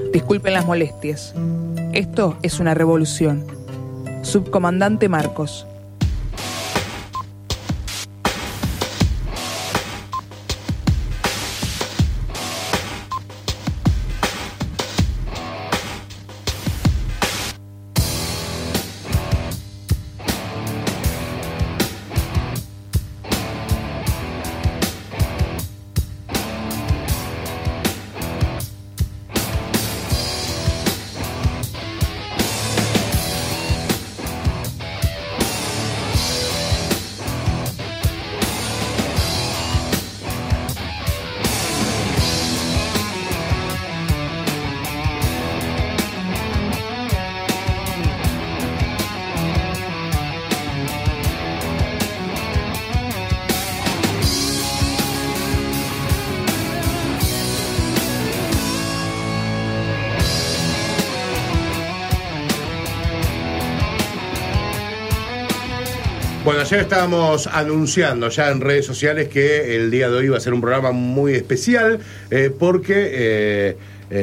Disculpen las molestias. Esto es una revolución. Subcomandante Marcos. Bueno, ayer estábamos anunciando ya en redes sociales que el día de hoy va a ser un programa muy especial porque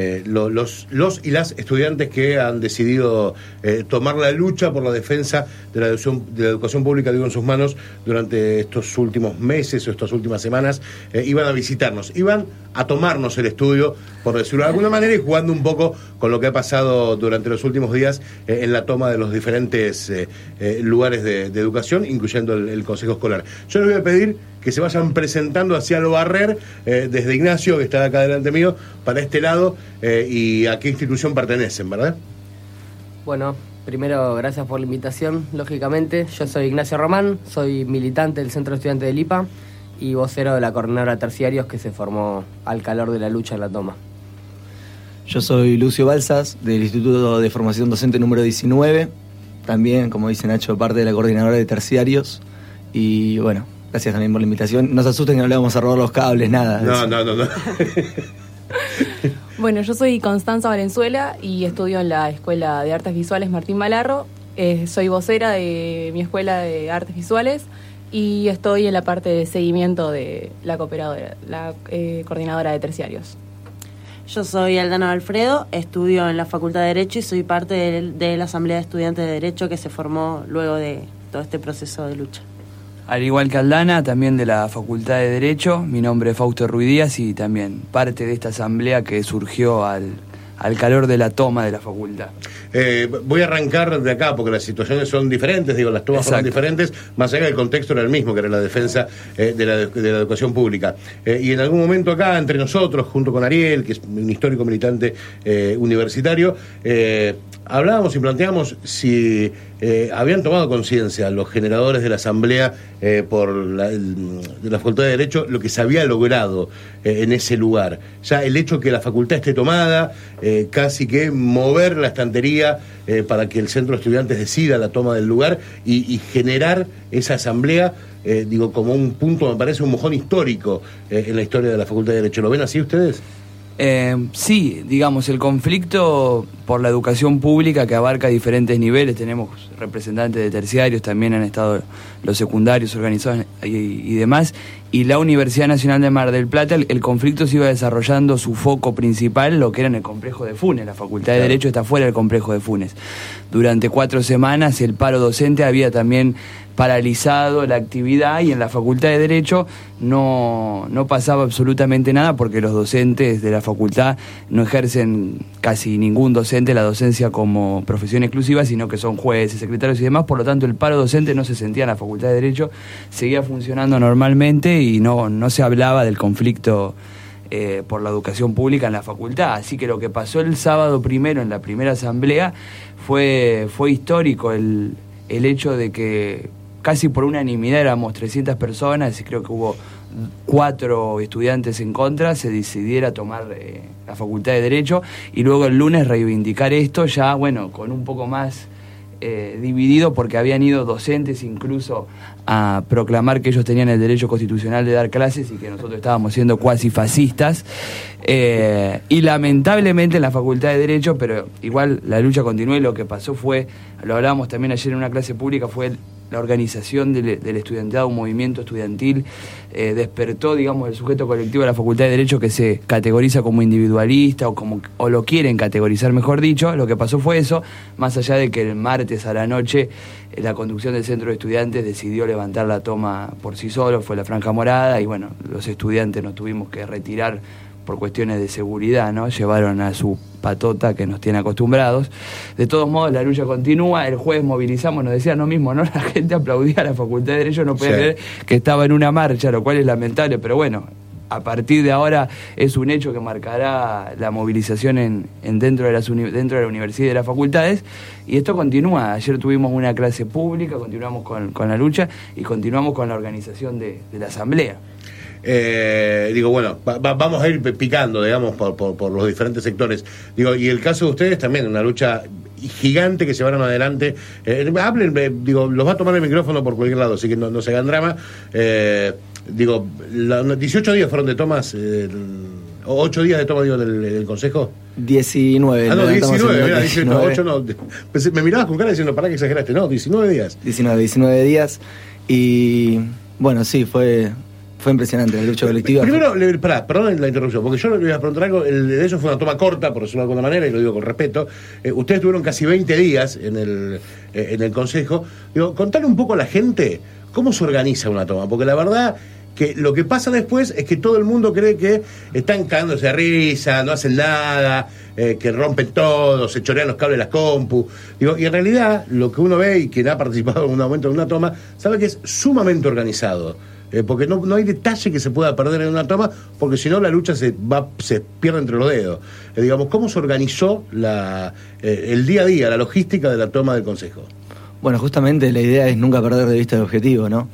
los y las estudiantes que han decidido tomar la lucha por la defensa de la educación pública, digo, en sus manos durante estos últimos meses o estas últimas semanas, iban a visitarnos, iban a tomarnos el estudio, por decirlo de alguna manera, y jugando un poco con lo que ha pasado durante los últimos días en la toma de los diferentes lugares de educación, incluyendo el Consejo Escolar. Yo les voy a pedir que se vayan presentando hacia lo barrer, desde Ignacio, que está acá delante mío, para este lado, y a qué institución pertenecen, ¿verdad? Bueno, primero, gracias por la invitación, lógicamente. Yo soy Ignacio Román, soy militante del Centro de Estudiantes de Lipa y vocero de la Coordinadora de Terciarios que se formó al calor de la lucha en la toma. Yo soy Lucio Balsas, del Instituto de Formación Docente número 19, también, como dice Nacho, parte de la Coordinadora de Terciarios, y bueno, gracias también por la invitación. No se asusten que no le vamos a robar los cables, nada. No. Bueno, yo soy Constanza Valenzuela y estudio en la Escuela de Artes Visuales Martín Malarro. Soy vocera de mi Escuela de Artes Visuales y estoy en la parte de seguimiento de la Coordinadora de Terciarios. Yo soy Aldana Alfredo, estudio en la Facultad de Derecho y soy parte de la Asamblea de Estudiantes de Derecho que se formó luego de todo este proceso de lucha. Al igual que Aldana, también de la Facultad de Derecho, mi nombre es Fausto Ruiz Díaz y también parte de esta asamblea que surgió al calor de la toma de la facultad. Voy a arrancar de acá porque las situaciones son diferentes, digo, las tomas son diferentes, más allá del contexto era el mismo, que era la defensa de la educación pública. Y en algún momento acá, entre nosotros, junto con Ariel, que es un histórico militante universitario, hablábamos y planteamos si habían tomado conciencia los generadores de la asamblea de la Facultad de Derecho lo que se había logrado en ese lugar. Ya el hecho que la facultad esté tomada, casi que mover la estantería para que el centro de estudiantes decida la toma del lugar y generar esa asamblea, digo, como un punto, me parece un mojón histórico en la historia de la Facultad de Derecho. ¿Lo ven así ustedes? Sí, digamos, el conflicto por la educación pública que abarca diferentes niveles, tenemos representantes de terciarios, también han estado los secundarios organizados y demás, y la Universidad Nacional de Mar del Plata, el conflicto se iba desarrollando su foco principal, lo que era en el complejo de Funes. La Facultad de Derecho está fuera del complejo de Funes. Durante 4 semanas el paro docente había también paralizado la actividad y en la Facultad de Derecho no pasaba absolutamente nada porque los docentes de la facultad no ejercen casi ningún docente la docencia como profesión exclusiva, sino que son jueces, secretarios y demás, por lo tanto el paro docente no se sentía en la Facultad de Derecho, seguía funcionando normalmente y no se hablaba del conflicto por la educación pública en la facultad. Así que lo que pasó el sábado primero en la primera asamblea fue histórico, el hecho de que casi por unanimidad éramos 300 personas y creo que hubo 4 estudiantes en contra, se decidiera tomar la Facultad de Derecho y luego el lunes reivindicar esto ya, bueno, con un poco más dividido porque habían ido docentes incluso a proclamar que ellos tenían el derecho constitucional de dar clases y que nosotros estábamos siendo cuasi fascistas y lamentablemente en la Facultad de Derecho, pero igual la lucha continuó y lo que pasó fue, lo hablábamos también ayer en una clase pública, fue la organización del estudiantado, un movimiento estudiantil, despertó, digamos, el sujeto colectivo de la Facultad de Derecho, que se categoriza como individualista o lo quieren categorizar, mejor dicho. Lo que pasó fue eso, más allá de que el martes a la noche la conducción del centro de estudiantes decidió levantar la toma por sí solo, fue la franja morada, y bueno, los estudiantes nos tuvimos que retirar por cuestiones de seguridad, ¿no? Llevaron a su patota que nos tiene acostumbrados. De todos modos, la lucha continúa. El jueves movilizamos, nos decían lo mismo, ¿no? La gente aplaudía a la Facultad de Derecho, no podía creer que estaba en una marcha, lo cual es lamentable, pero bueno, a partir de ahora es un hecho que marcará la movilización dentro de la universidad y de las facultades, y esto continúa. Ayer tuvimos una clase pública, continuamos con la lucha y continuamos con la organización de la asamblea. Vamos a ir picando, digamos, por los diferentes sectores. Y el caso de ustedes también, una lucha gigante que llevaron adelante. Hablen, los va a tomar el micrófono por cualquier lado, así que no se hagan drama. 18 días fueron de tomas, 8 días de toma, del Consejo. 19. 19, mira, 18, 8 no. Me mirabas con cara diciendo, ¿para qué exageraste? No, 19 días. 19 días. Y bueno, sí, fue impresionante la lucha colectiva. Primero, perdón la interrupción, porque yo le voy a preguntar algo. De eso fue una toma corta, por decirlo de alguna manera, y lo digo con respeto. Ustedes tuvieron casi 20 días en el Consejo. Contale un poco a la gente cómo se organiza una toma, porque la verdad que lo que pasa después es que todo el mundo cree que están cagándose de risa, no hacen nada, que rompen todo, se chorean los cables de las compu. Y en realidad, lo que uno ve y quien ha participado en un momento en una toma, sabe que es sumamente organizado. Porque no hay detalle que se pueda perder en una toma, porque si no la lucha se pierde entre los dedos. ¿Cómo se organizó el día a día, la logística de la toma del Consejo? Bueno, justamente la idea es nunca perder de vista el objetivo, ¿no?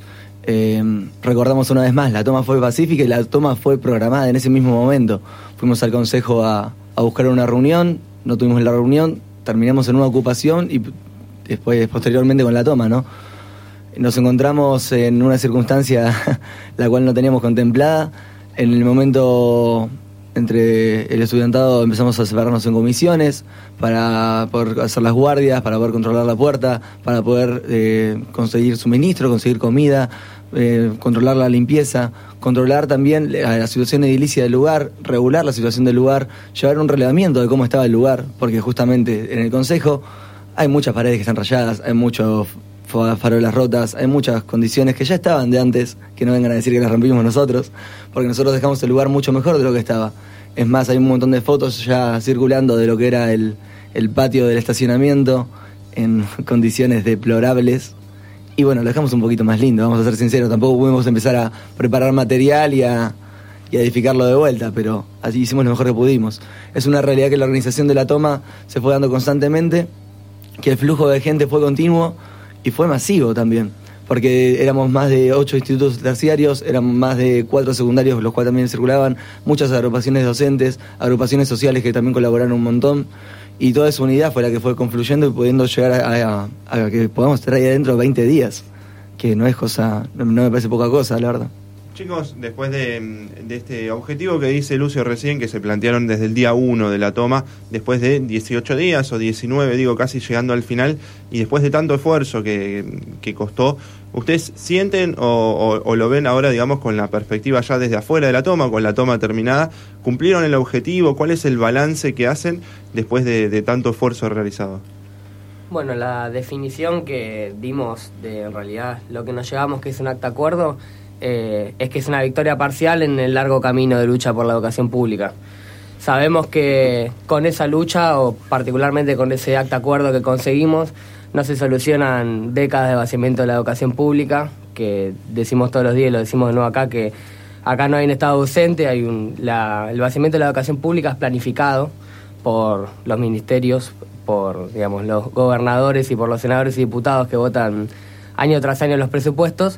Recordamos una vez más, la toma fue pacífica y la toma fue programada en ese mismo momento. Fuimos al Consejo a buscar una reunión, no tuvimos la reunión, terminamos en una ocupación y posteriormente con la toma, ¿no? Nos encontramos en una circunstancia la cual no teníamos contemplada. En el momento entre el estudiantado empezamos a separarnos en comisiones para poder hacer las guardias, para poder controlar la puerta, para poder conseguir suministro, conseguir comida, controlar la limpieza, controlar también la situación edilicia del lugar, regular la situación del lugar, llevar un relevamiento de cómo estaba el lugar, porque justamente en el Consejo hay muchas paredes que están rayadas, hay muchos farolas rotas, hay muchas condiciones que ya estaban de antes, que no vengan a decir que las rompimos nosotros, porque nosotros dejamos el lugar mucho mejor de lo que estaba. Es más, hay un montón de fotos ya circulando de lo que era el patio del estacionamiento en condiciones deplorables. Y bueno, lo dejamos un poquito más lindo, vamos a ser sinceros, tampoco pudimos empezar a preparar material y a edificarlo de vuelta, pero así hicimos lo mejor que pudimos. Es una realidad que la organización de la toma se fue dando constantemente, que el flujo de gente fue continuo y fue masivo también, porque éramos más de 8 institutos terciarios, eran más de 4 secundarios, los cuales también circulaban, muchas agrupaciones docentes, agrupaciones sociales que también colaboraron un montón, y toda esa unidad fue la que fue confluyendo y pudiendo llegar a que podamos estar ahí adentro 20 días, que no es cosa, no me parece poca cosa, la verdad. Chicos, después de este objetivo que dice Lucio recién, que se plantearon desde el día 1 de la toma, después de 18 días o 19, casi llegando al final, y después de tanto esfuerzo que costó, ¿ustedes sienten o lo ven ahora, con la perspectiva ya desde afuera de la toma, con la toma terminada? ¿Cumplieron el objetivo? ¿Cuál es el balance que hacen después de tanto esfuerzo realizado? Bueno, la definición que dimos de, en realidad, lo que nos llevamos, que es un acta acuerdo, es que es una victoria parcial en el largo camino de lucha por la educación pública. Sabemos que con esa lucha, o particularmente con ese acta acuerdo que conseguimos, no se solucionan décadas de vaciamiento de la educación pública, que decimos todos los días y lo decimos de nuevo acá, que acá no hay un Estado ausente, el vaciamiento de la educación pública es planificado por los ministerios, por los gobernadores y por los senadores y diputados que votan año tras año los presupuestos.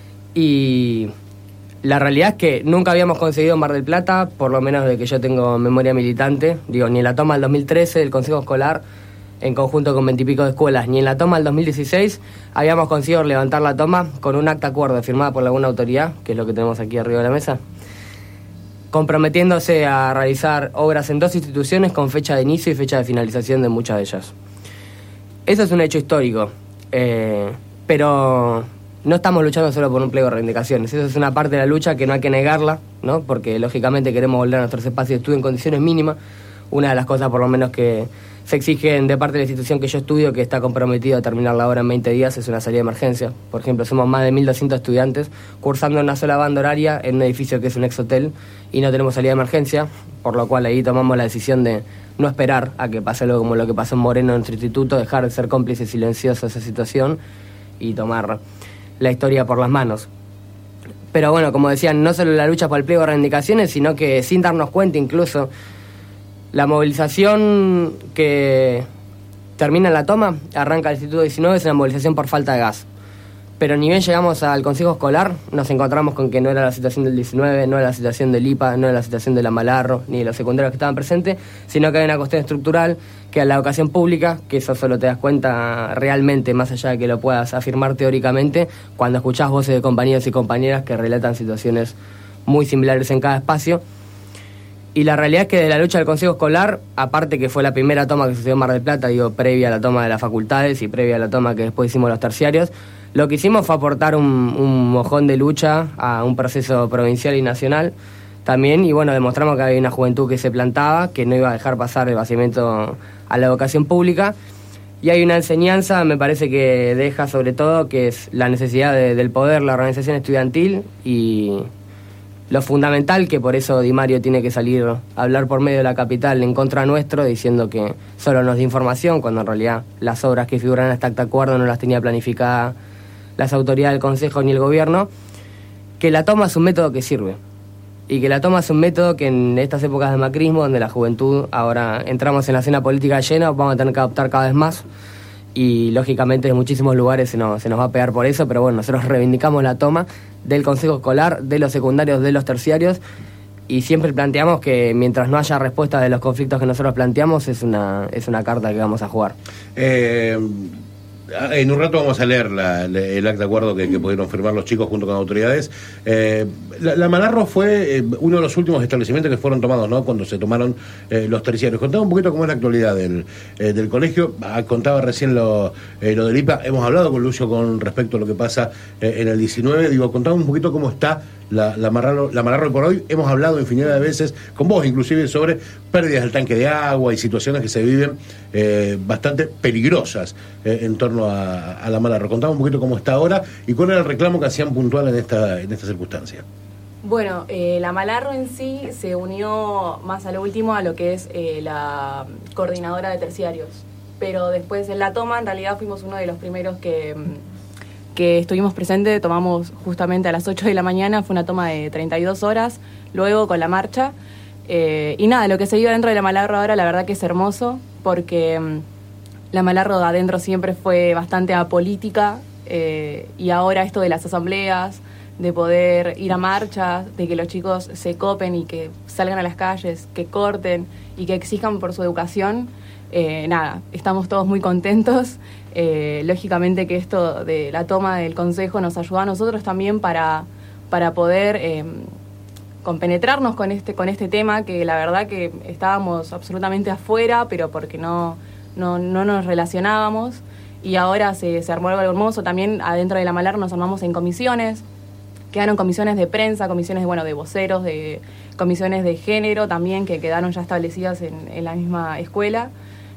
Y la realidad es que nunca habíamos conseguido en Mar del Plata, por lo menos de que yo tengo memoria militante, ni en la toma del 2013 del Consejo Escolar, en conjunto con 20 y pico de escuelas, ni en la toma del 2016 habíamos conseguido levantar la toma con un acta acuerdo firmada por alguna autoridad, que es lo que tenemos aquí arriba de la mesa, comprometiéndose a realizar obras en 2 instituciones con fecha de inicio y fecha de finalización de muchas de ellas. Eso es un hecho histórico. pero no estamos luchando solo por un pliego de reivindicaciones. Eso es una parte de la lucha que no hay que negarla, ¿no? Porque lógicamente queremos volver a nuestros espacios de estudio en condiciones mínimas. Una de las cosas por lo menos que se exigen de parte de la institución que yo estudio, que está comprometido a terminar la obra en 20 días, es una salida de emergencia. Por ejemplo, somos más de 1.200 estudiantes cursando en una sola banda horaria en un edificio que es un ex-hotel y no tenemos salida de emergencia, por lo cual ahí tomamos la decisión de no esperar a que pase algo como lo que pasó en Moreno en nuestro instituto, dejar de ser cómplices silenciosos de esa situación y tomar la historia por las manos. Pero bueno, como decían, no solo la lucha por el pliego de reivindicaciones, sino que sin darnos cuenta incluso, la movilización que termina en la toma, arranca el Instituto 19, es una movilización por falta de gas. Pero ni bien llegamos al Consejo Escolar, nos encontramos con que no era la situación del 19, no era la situación del IPA, no era la situación de la Malarro, ni de los secundarios que estaban presentes, sino que hay una cuestión estructural, que es la educación pública, que eso solo te das cuenta realmente, más allá de que lo puedas afirmar teóricamente, cuando escuchás voces de compañeros y compañeras que relatan situaciones muy similares en cada espacio. Y la realidad es que de la lucha del Consejo Escolar, aparte que fue la primera toma que sucedió en Mar del Plata, previa a la toma de las facultades y previa a la toma que después hicimos los terciarios, lo que hicimos fue aportar un mojón de lucha a un proceso provincial y nacional también, y bueno, demostramos que había una juventud que se plantaba, que no iba a dejar pasar el vaciamiento a la educación pública, y hay una enseñanza, me parece que deja sobre todo, que es la necesidad del poder, la organización estudiantil, y lo fundamental, que por eso Di Mario tiene que salir a hablar por medio de la capital en contra nuestro, diciendo que solo nos da información, cuando en realidad las obras que figuran en este acta acuerdo no las tenía planificadas las autoridades del Consejo ni el Gobierno, que la toma es un método que sirve, y que la toma es un método que en estas épocas de macrismo, donde la juventud ahora entramos en la escena política llena, vamos a tener que adoptar cada vez más, y lógicamente en muchísimos lugares se nos va a pegar por eso, pero bueno, nosotros reivindicamos la toma del Consejo Escolar, de los secundarios, de los terciarios, y siempre planteamos que mientras no haya respuesta de los conflictos que nosotros planteamos, es una carta que vamos a jugar. En un rato vamos a leer el acta de acuerdo que pudieron firmar los chicos junto con autoridades. La Malarro fue uno de los últimos establecimientos que fueron tomados, ¿no? Cuando se tomaron los terciarios. Contaba un poquito cómo es la actualidad del colegio. Contaba recién lo del IPA. Hemos hablado con Lucio con respecto a lo que pasa en el 19. Contaba un poquito cómo está la Malarro por hoy. Hemos hablado infinidad de veces con vos, inclusive, sobre pérdidas del tanque de agua y situaciones que se viven bastante peligrosas en torno a la Malarro. Contame un poquito cómo está ahora y cuál era el reclamo que hacían puntual en esta circunstancia. Bueno, la Malarro en sí se unió más a lo último a lo que es la coordinadora de terciarios, pero después en la toma en realidad fuimos uno de los primeros que estuvimos presentes. Tomamos justamente a las 8 de la mañana, fue una toma de 32 horas, luego con la marcha, y nada, lo que se vive dentro de la Malarro ahora la verdad que es hermoso, porque la Malarro de adentro siempre fue bastante apolítica, y ahora esto de las asambleas, de poder ir a marchas, de que los chicos se copen y que salgan a las calles, que corten y que exijan por su educación, nada, estamos todos muy contentos. Lógicamente que esto de la toma del Consejo nos ayuda a nosotros también para poder compenetrarnos con este tema, que la verdad que estábamos absolutamente afuera, pero porque no nos relacionábamos, y ahora se armó algo hermoso. También adentro de la Malarro nos armamos en comisiones, quedaron comisiones de prensa, comisiones de voceros, de comisiones de género también, que quedaron ya establecidas en la misma escuela.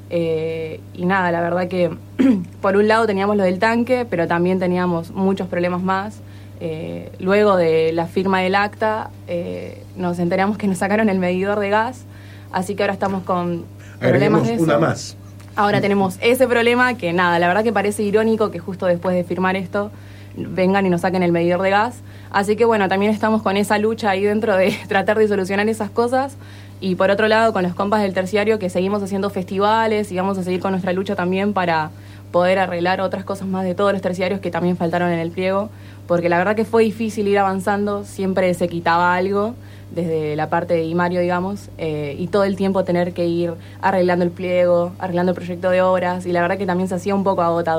Y nada, la verdad que por un lado teníamos lo del tanque, pero también teníamos muchos problemas más. Luego de la firma del acta, nos enteramos que nos sacaron el medidor de gas, así que ahora estamos con problemas de eso. Una más. Ahora tenemos ese problema que nada, la verdad que parece irónico que justo después de firmar esto vengan y nos saquen el medidor de gas. Así que bueno, también estamos con esa lucha ahí dentro de tratar de solucionar esas cosas. Y por otro lado, con los compas del terciario, que seguimos haciendo festivales y vamos a seguir con nuestra lucha también para poder arreglar otras cosas más de todos los terciarios que también faltaron en el pliego, porque la verdad que fue difícil ir avanzando, siempre se quitaba algo desde la parte de Di Mario, digamos, y todo el tiempo tener que ir arreglando el pliego, arreglando el proyecto de obras, y la verdad que también se hacía un poco agotador.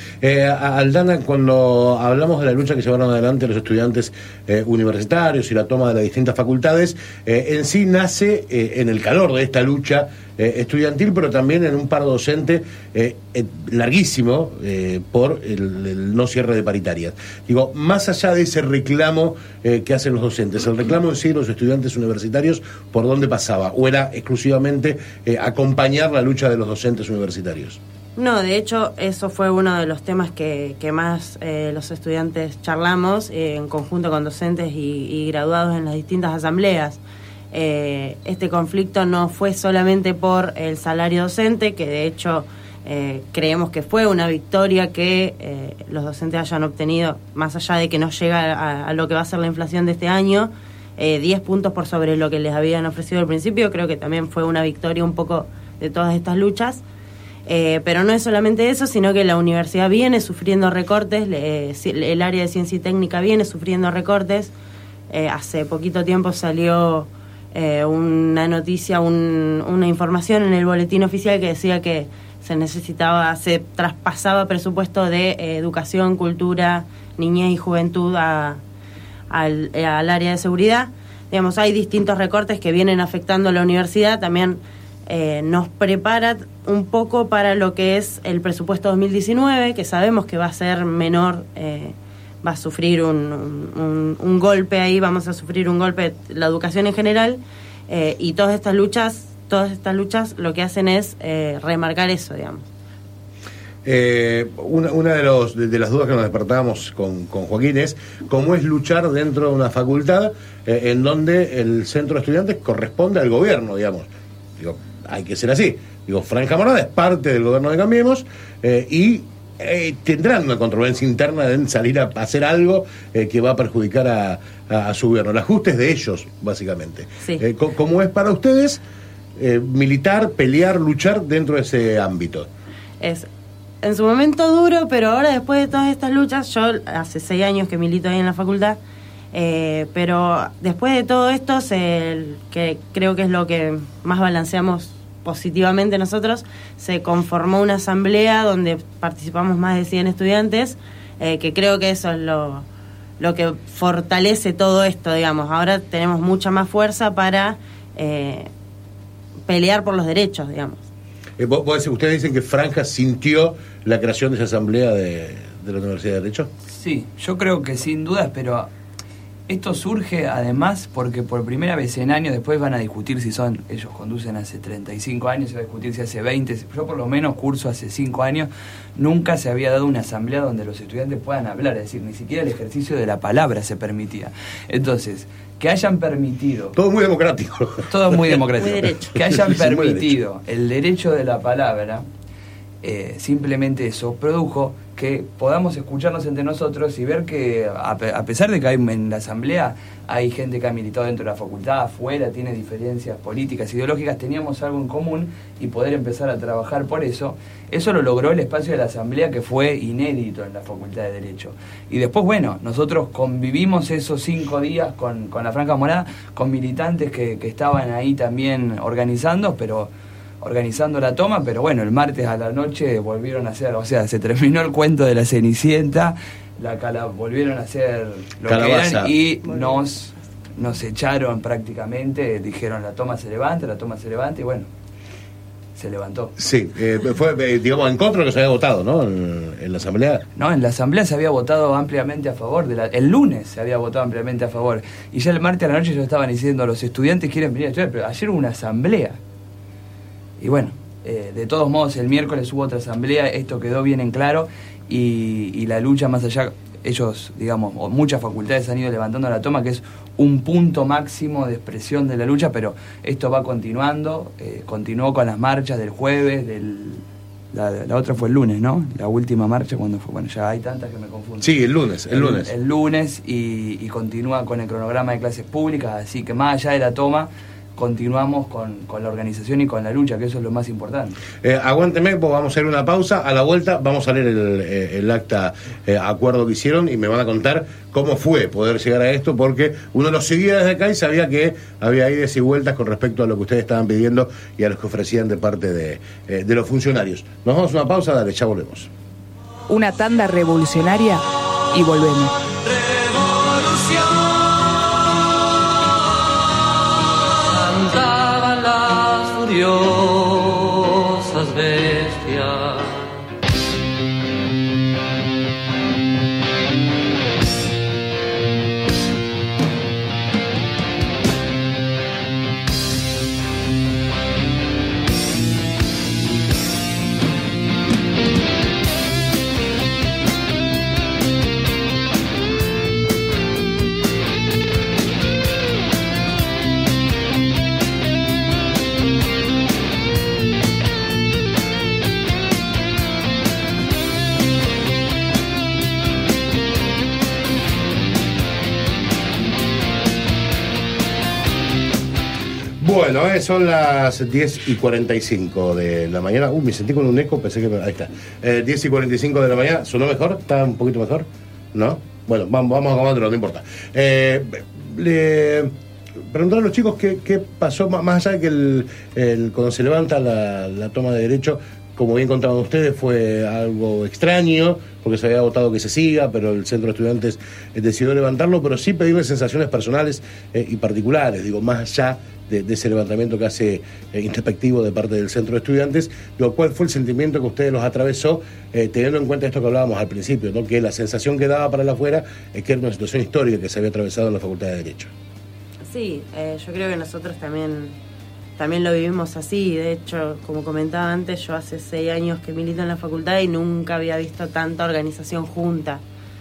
Aldana, cuando hablamos de la lucha que llevaron adelante los estudiantes universitarios y la toma de las distintas facultades, en sí nace en el calor de esta lucha estudiantil, pero también en un paro docente larguísimo por el no cierre de paritarias. Digo, más allá de ese reclamo que hacen los docentes, el reclamo en sí de los estudiantes universitarios, ¿por dónde pasaba? ¿O era exclusivamente acompañar la lucha de los docentes universitarios? No, de hecho, eso fue uno de los temas que más los estudiantes charlamos en conjunto con docentes y graduados en las distintas asambleas. Este conflicto no fue solamente por el salario docente, que de hecho creemos que fue una victoria que los docentes hayan obtenido, más allá de que no llega a lo que va a ser la inflación de este año, 10 puntos por sobre lo que les habían ofrecido al principio. Creo que también fue una victoria un poco de todas estas luchas. Pero no es solamente eso, sino que la universidad viene sufriendo recortes, el área de ciencia y técnica viene sufriendo recortes. Hace poquito tiempo salió una noticia, una información en el boletín oficial que decía que se traspasaba presupuesto de educación, cultura, niñez y juventud al área de seguridad. Digamos, hay distintos recortes que vienen afectando a la universidad. También nos prepara un poco para lo que es el presupuesto 2019, que sabemos que va a ser menor, va a sufrir un golpe ahí, vamos a sufrir un golpe la educación en general, y todas estas luchas lo que hacen es remarcar eso, digamos. Una de las dudas que nos despertábamos con Joaquín es cómo es luchar dentro de una facultad en donde el centro de estudiantes corresponde al gobierno, digamos. Digo, hay que ser así. Digo, Franja Morada es parte del gobierno de Cambiemos y tendrán una controversia interna en salir a hacer algo que va a perjudicar a su gobierno. El ajuste es de ellos, básicamente. Sí. ¿Cómo es para ustedes militar, pelear, luchar dentro de ese ámbito? Es en su momento duro, pero ahora después de todas estas luchas, yo hace 6 años que milito ahí en la facultad, pero después de todo esto, que creo que es lo que más balanceamos positivamente nosotros, se conformó una asamblea donde participamos más de 100 estudiantes, que creo que eso es lo que fortalece todo esto, digamos. Ahora tenemos mucha más fuerza para pelear por los derechos, digamos. ¿Ustedes dicen que Franja sintió la creación de esa asamblea de la Universidad de Derecho? Sí, yo creo que sin dudas, pero esto surge además porque por primera vez en años, después van a discutir si ellos conducen hace 35 años, se va a discutir si hace 20, yo por lo menos curso hace 5 años, nunca se había dado una asamblea donde los estudiantes puedan hablar, es decir, ni siquiera el ejercicio de la palabra se permitía. Entonces, que hayan permitido... Todo muy democrático. Todo muy democrático. Muy derecho. Que hayan permitido el derecho de la palabra, simplemente eso produjo que podamos escucharnos entre nosotros y ver que a pesar de que hay en la asamblea hay gente que ha militado dentro de la facultad, afuera, tiene diferencias políticas, ideológicas, teníamos algo en común y poder empezar a trabajar por eso. Eso lo logró el espacio de la asamblea, que fue inédito en la Facultad de Derecho. Y después, bueno, nosotros convivimos esos 5 días con la Franja Morada, con militantes que estaban ahí también organizando la toma, pero bueno, el martes a la noche volvieron a hacer, o sea, se terminó el cuento de la Cenicienta, volvieron a hacer lo Calabaza. que eran y nos echaron prácticamente, dijeron la toma se levanta, y bueno, se levantó. Sí, fue, digamos, en contra de lo que se había votado, ¿no? En la asamblea. No, en la asamblea se había votado ampliamente a favor, el lunes se había votado ampliamente a favor, y ya el martes a la noche ellos estaban diciendo, los estudiantes quieren venir a estudiar, pero ayer hubo una asamblea. Y bueno, de todos modos, el miércoles hubo otra asamblea, esto quedó bien en claro, y la lucha más allá, ellos, digamos, muchas facultades han ido levantando la toma, que es un punto máximo de expresión de la lucha, pero esto va continuando, continuó con las marchas del jueves, la otra fue el lunes, ¿no? La última marcha, cuando fue, bueno, ya hay tantas que me confundo. Sí, el lunes. El lunes, y continúa con el cronograma de clases públicas, así que más allá de la toma, continuamos con la organización y con la lucha, que eso es lo más importante. Aguánteme, pues vamos a hacer una pausa. A la vuelta vamos a leer el acta acuerdo que hicieron y me van a contar cómo fue poder llegar a esto, porque uno lo seguía desde acá y sabía que había idas y vueltas con respecto a lo que ustedes estaban pidiendo y a los que ofrecían de parte de los funcionarios. Nos vamos a una pausa, dale, ya volvemos. una tanda revolucionaria y volvemos. Cantaban las furiosas bestias. Bueno, son las 10:45 de la mañana. Me sentí con un eco, pensé que... Ahí está. 10:45 de la mañana. ¿Sonó mejor? ¿Está un poquito mejor? ¿No? Bueno, vamos a acabarlo, no importa. Le preguntar a los chicos qué pasó, más allá de que cuando se levanta la toma de derecho, como bien contaban ustedes, fue algo extraño, porque se había votado que se siga, pero el Centro de Estudiantes decidió levantarlo, pero sí pedirle sensaciones personales y particulares, digo, más allá de ese levantamiento que hace introspectivo de parte del Centro de Estudiantes. Digo, ¿cuál fue el sentimiento que ustedes los atravesó, teniendo en cuenta esto que hablábamos al principio, ¿no? Que la sensación que daba para el afuera es que era una situación histórica que se había atravesado en la Facultad de Derecho? Sí, yo creo que nosotros también lo vivimos así. De hecho, como comentaba antes, yo hace 6 años que milito en la facultad y nunca había visto tanta organización junta.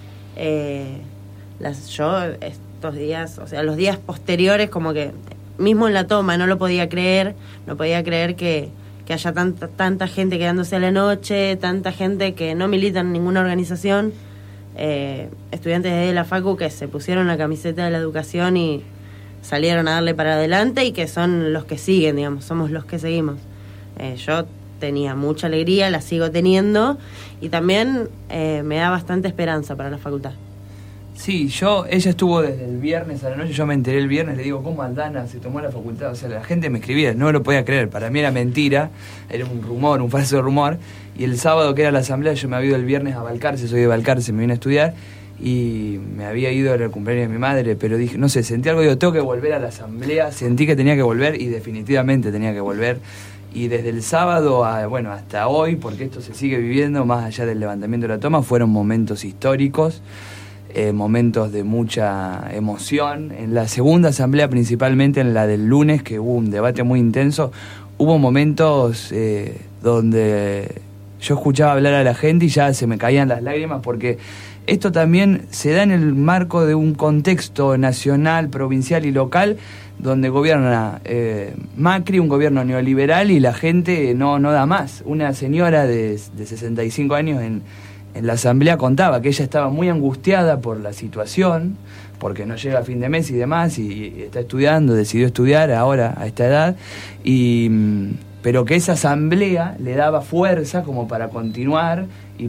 Yo estos días, o sea, los días posteriores, como que mismo en la toma no podía creer que haya tanta gente quedándose a la noche, tanta gente que no milita en ninguna organización, estudiantes de la facu que se pusieron la camiseta de la educación y salieron a darle para adelante, y que son los que siguen, digamos, somos los que seguimos. Yo tenía mucha alegría, la sigo teniendo, y también me da bastante esperanza para la facultad. Sí, ella estuvo desde el viernes a la noche, yo me enteré el viernes, le digo, ¿cómo Aldana se tomó la facultad? O sea, la gente me escribía, no lo podía creer, para mí era mentira, era un rumor, un falso rumor, y el sábado que era la asamblea, yo me había ido el viernes a Balcarce, soy de Balcarce, me vine a estudiar, y me había ido al cumpleaños de mi madre, pero dije, no sé, sentí algo, digo, tengo que volver a la asamblea, sentí que tenía que volver, y definitivamente tenía que volver, y desde el sábado hasta hoy, porque esto se sigue viviendo, más allá del levantamiento de la toma, fueron momentos históricos, momentos de mucha emoción. En la segunda asamblea, principalmente en la del lunes, que hubo un debate muy intenso, hubo momentos donde yo escuchaba hablar a la gente y ya se me caían las lágrimas, porque esto también se da en el marco de un contexto nacional, provincial y local, donde gobierna Macri, un gobierno neoliberal, y la gente no da más. Una señora de 65 años en la asamblea contaba que ella estaba muy angustiada por la situación, porque no llega a fin de mes y demás, y está estudiando, decidió estudiar ahora a esta edad, pero que esa asamblea le daba fuerza como para continuar,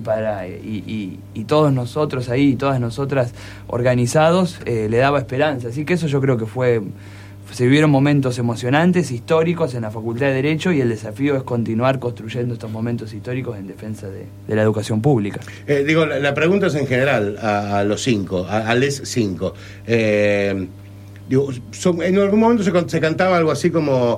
y todos nosotros ahí, y todas nosotras organizados, le daba esperanza. Así que eso yo creo que se vivieron momentos emocionantes, históricos en la Facultad de Derecho, y el desafío es continuar construyendo estos momentos históricos en defensa de la educación pública. La pregunta es en general a los 5, a les 5. En algún momento se cantaba algo así como...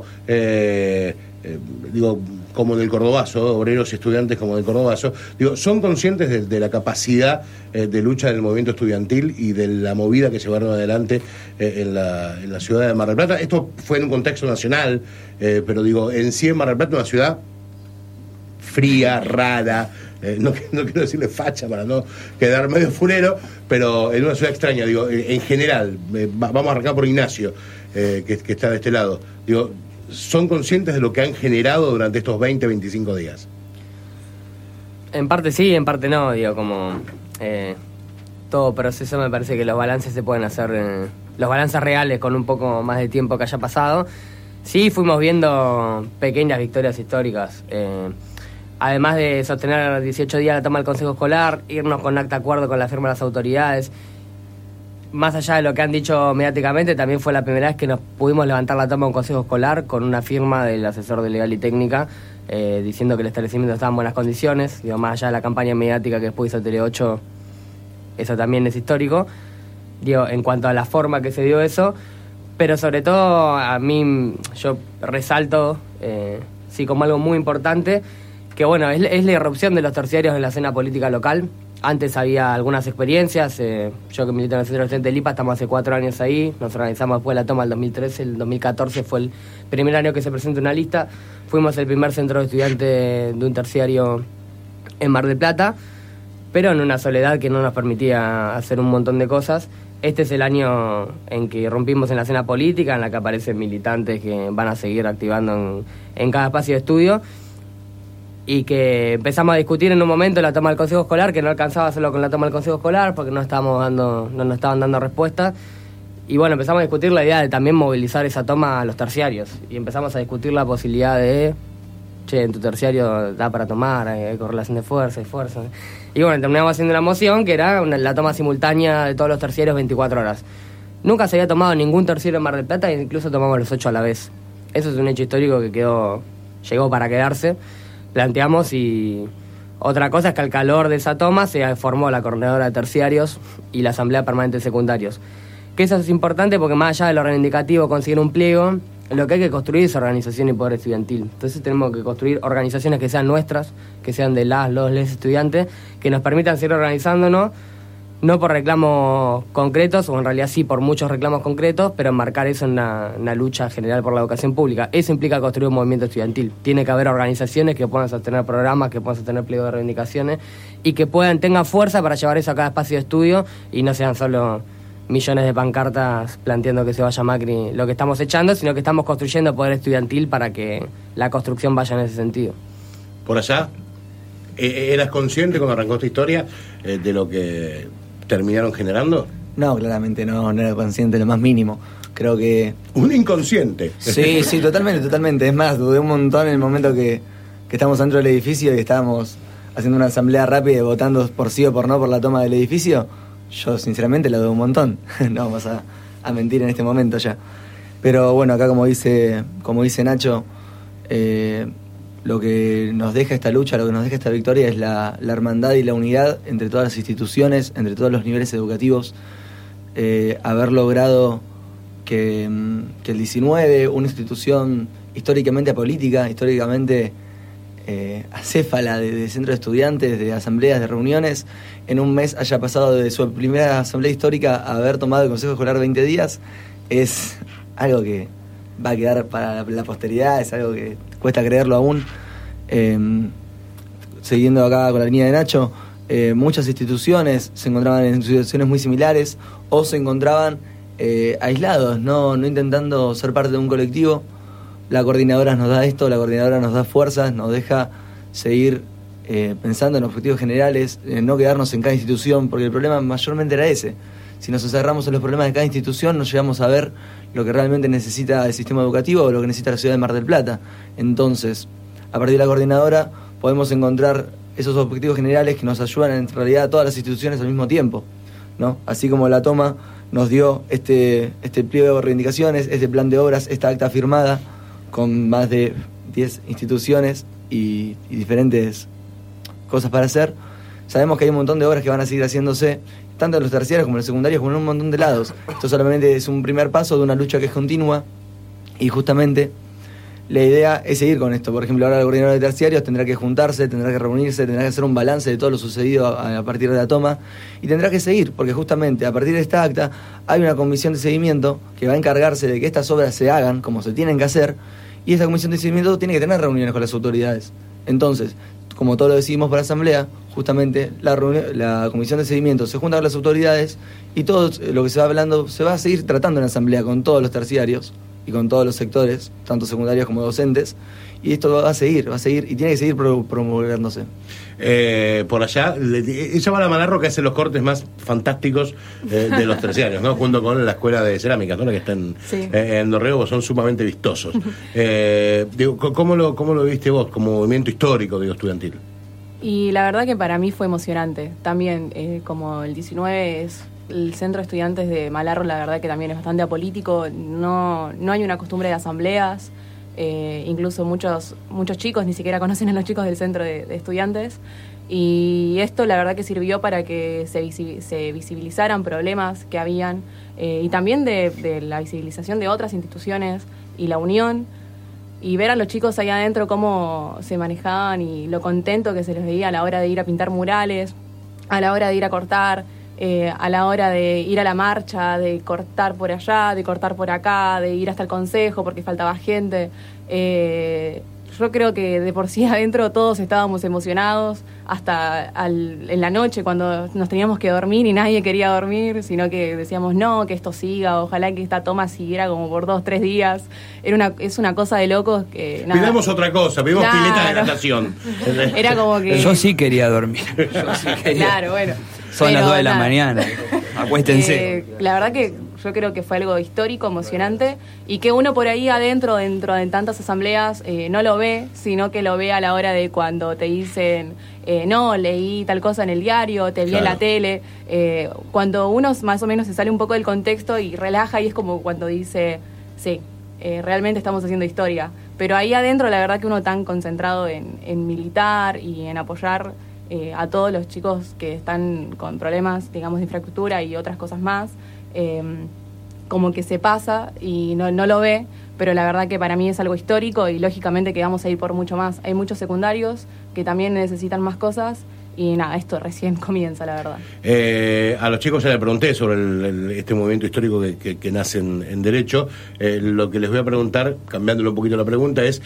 como del Cordobazo, obreros y estudiantes como del Cordobazo, ¿son conscientes de la capacidad de lucha del movimiento estudiantil y de la movida que llevaron adelante en la ciudad de Mar del Plata? Esto fue en un contexto nacional, pero en sí en Mar del Plata, una ciudad fría, rara, no quiero decirle facha para no quedar medio fulero, pero en una ciudad extraña, en general. Vamos a arrancar por Ignacio, que está de este lado. ¿Son conscientes de lo que han generado durante estos 20, 25 días? En parte sí, en parte no, como todo proceso me parece que los balances se pueden hacer, los balances reales con un poco más de tiempo que haya pasado. Sí, fuimos viendo pequeñas victorias históricas, además de sostener 18 días la toma del Consejo Escolar, irnos con acta de acuerdo con la firma de las autoridades. más allá de lo que han dicho mediáticamente, también fue la primera vez que nos pudimos levantar la toma de un consejo escolar con una firma del asesor de legal y técnica diciendo que el establecimiento estaba en buenas condiciones. Digo, más allá de la campaña mediática que después hizo Tele 8, eso también es histórico. Digo, en cuanto a la forma que se dio eso, pero sobre todo a mí yo resalto, sí, como algo muy importante, que bueno, es la irrupción de los terciarios en la escena política local. Antes había algunas experiencias, yo que milito en el Centro Estudiante de Lipa, estamos hace 4 años ahí, nos organizamos después de la toma del 2013, el 2014 fue el primer año que se presentó una lista, fuimos el primer centro de estudiantes de un terciario en Mar del Plata, pero en una soledad que no nos permitía hacer un montón de cosas. Este es el año en que rompimos en la escena política, en la que aparecen militantes que van a seguir activando en cada espacio de estudio, y que empezamos a discutir en un momento la toma del consejo escolar, que no alcanzaba a hacerlo con la toma del consejo escolar porque no nos estaban dando respuestas. Y bueno, empezamos a discutir la idea de también movilizar esa toma a los terciarios, y empezamos a discutir la posibilidad de, che, en tu terciario da para tomar, hay correlación de fuerza y fuerza. Y bueno, terminamos haciendo una moción que era la toma simultánea de todos los terciarios 24 horas. Nunca se había tomado ningún terciario en Mar del Plata, e incluso tomamos los 8 a la vez. Eso es un hecho histórico que llegó para quedarse. Planteamos, y otra cosa es que al calor de esa toma se formó la coordinadora de terciarios y la asamblea permanente de secundarios. Que eso es importante porque más allá de lo reivindicativo, conseguir un pliego, lo que hay que construir es organización y poder estudiantil. Entonces tenemos que construir organizaciones que sean nuestras, que sean de los estudiantes, que nos permitan seguir organizándonos, no por reclamos concretos, o en realidad sí por muchos reclamos concretos, pero enmarcar eso en una lucha general por la educación pública. Eso implica construir un movimiento estudiantil. Tiene que haber organizaciones que puedan sostener programas, que puedan sostener pliegos de reivindicaciones, y que tengan fuerza para llevar eso a cada espacio de estudio, y no sean solo millones de pancartas planteando que se vaya Macri lo que estamos echando, sino que estamos construyendo poder estudiantil para que la construcción vaya en ese sentido. Por allá, ¿eras consciente cuando arrancó esta historia de lo que terminaron generando? No, claramente no era consciente lo más mínimo. Creo que... Un inconsciente. Sí, totalmente. Es más, dudé un montón en el momento que estamos dentro del edificio y estábamos haciendo una asamblea rápida y votando por sí o por no por la toma del edificio. Yo sinceramente la dudé un montón. No vamos a mentir en este momento ya. Pero bueno, acá como dice Nacho, lo que nos deja esta lucha, lo que nos deja esta victoria es la hermandad y la unidad entre todas las instituciones, entre todos los niveles educativos. Haber logrado que el 19, una institución históricamente apolítica, históricamente acéfala de centro de estudiantes, de asambleas, de reuniones, en un mes haya pasado de su primera asamblea histórica a haber tomado el Consejo Escolar 20 días, es algo que va a quedar para la posteridad, es algo que cuesta creerlo aún. Siguiendo acá con la línea de Nacho, muchas instituciones se encontraban en situaciones muy similares o se encontraban aislados, no intentando ser parte de un colectivo. La coordinadora nos da esto, la coordinadora nos da fuerzas, nos deja seguir pensando en objetivos generales, no quedarnos en cada institución, porque el problema mayormente era ese. Si nos encerramos en los problemas de cada institución, no llegamos a ver lo que realmente necesita el sistema educativo o lo que necesita la ciudad de Mar del Plata. Entonces, a partir de la coordinadora, podemos encontrar esos objetivos generales que nos ayudan en realidad a todas las instituciones al mismo tiempo, ¿no? Así como la toma nos dio este pliego de reivindicaciones, este plan de obras, esta acta firmada con más de 10 instituciones y diferentes cosas para hacer. Sabemos que hay un montón de obras que van a seguir haciéndose, tanto en los terciarios como en los secundarios, como en un montón de lados. Esto solamente es un primer paso de una lucha que es continua, y justamente la idea es seguir con esto. Por ejemplo, ahora el coordinador de terciarios tendrá que juntarse, tendrá que reunirse, tendrá que hacer un balance de todo lo sucedido a partir de la toma, y tendrá que seguir, porque justamente a partir de esta acta hay una comisión de seguimiento que va a encargarse de que estas obras se hagan como se tienen que hacer, y esta comisión de seguimiento tiene que tener reuniones con las autoridades. Entonces, como todo lo decidimos por asamblea, justamente la comisión de seguimiento se junta con las autoridades, y todo lo que se va hablando se va a seguir tratando en asamblea con todos los terciarios y con todos los sectores, tanto secundarios como docentes, y esto va a seguir y tiene que seguir promulgándose. Por allá, ella va a la Malarro, que hace los cortes más fantásticos de los terciarios, ¿no? Junto con la escuela de cerámica, ¿no? La que está en Dorrego, son sumamente vistosos. Digo, ¿cómo lo viste vos como movimiento histórico, digo, estudiantil? Y la verdad que para mí fue emocionante. También, como el 19 el centro de estudiantes de Malarro, la verdad que también es bastante apolítico, no hay una costumbre de asambleas, incluso muchos chicos ni siquiera conocen a los chicos del centro de estudiantes, y esto la verdad que sirvió para que se visibilizaran problemas que habían, y también de la visibilización de otras instituciones y la unión, y ver a los chicos ahí adentro cómo se manejaban y lo contento que se les veía a la hora de ir a pintar murales, a la hora de ir a cortar, a la hora de ir a la marcha, de cortar por allá, de cortar por acá, de ir hasta el consejo porque faltaba gente. Yo creo que de por sí adentro todos estábamos emocionados, hasta en la noche cuando nos teníamos que dormir y nadie quería dormir, sino que decíamos no, que esto siga, ojalá que esta toma siguiera como por 2-3 días. Es una cosa de locos que... nada. Pidamos otra cosa, pidamos pileta de natación. Era como que... Yo sí quería dormir. Claro, bueno. Son las 2 de la mañana. Acuéstense. La verdad que yo creo que fue algo histórico, emocionante, y que uno por ahí dentro de tantas asambleas no lo ve, sino que lo ve a la hora de cuando te dicen no, leí tal cosa en el diario, te vi en la tele, cuando uno más o menos se sale un poco del contexto y relaja, y es como cuando dice, sí, realmente estamos haciendo historia. Pero ahí adentro la verdad que uno tan concentrado en militar y en apoyar a todos los chicos que están con problemas, digamos, de infraestructura y otras cosas más, como que se pasa y no lo ve, pero la verdad que para mí es algo histórico y lógicamente que vamos a ir por mucho más. Hay muchos secundarios que también necesitan más cosas y nada, esto recién comienza, la verdad. A los chicos ya le pregunté sobre este movimiento histórico que nace en Derecho. Lo que les voy a preguntar, cambiándole un poquito la pregunta, es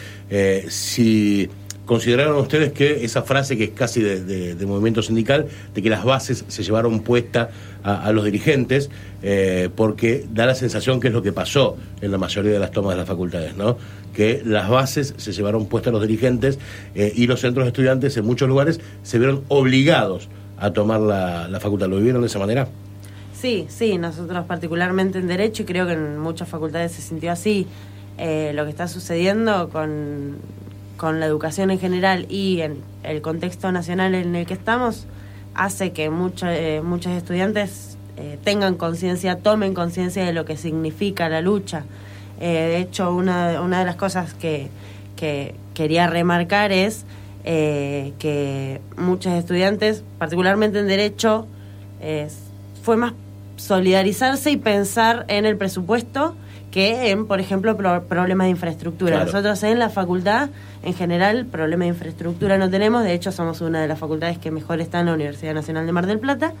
si consideraron ustedes que esa frase que es casi de movimiento sindical, de que las bases se llevaron puesta a los dirigentes, porque da la sensación que es lo que pasó en la mayoría de las tomas de las facultades, ¿no? Que las bases se llevaron puestas a los dirigentes y los centros de estudiantes en muchos lugares se vieron obligados a tomar la facultad. ¿Lo vivieron de esa manera? Sí, nosotros particularmente en Derecho, y creo que en muchas facultades se sintió así, lo que está sucediendo con la educación en general y en el contexto nacional en el que estamos, hace que muchos estudiantes tengan conciencia, tomen conciencia de lo que significa la lucha. De hecho, una de las cosas que quería remarcar es que muchos estudiantes, particularmente en Derecho, fue más solidarizarse y pensar en el presupuesto que en, por ejemplo, problemas de infraestructura. Claro. Nosotros en la facultad, en general, problemas de infraestructura no tenemos. De hecho, somos una de las facultades que mejor está en la Universidad Nacional de Mar del Plata.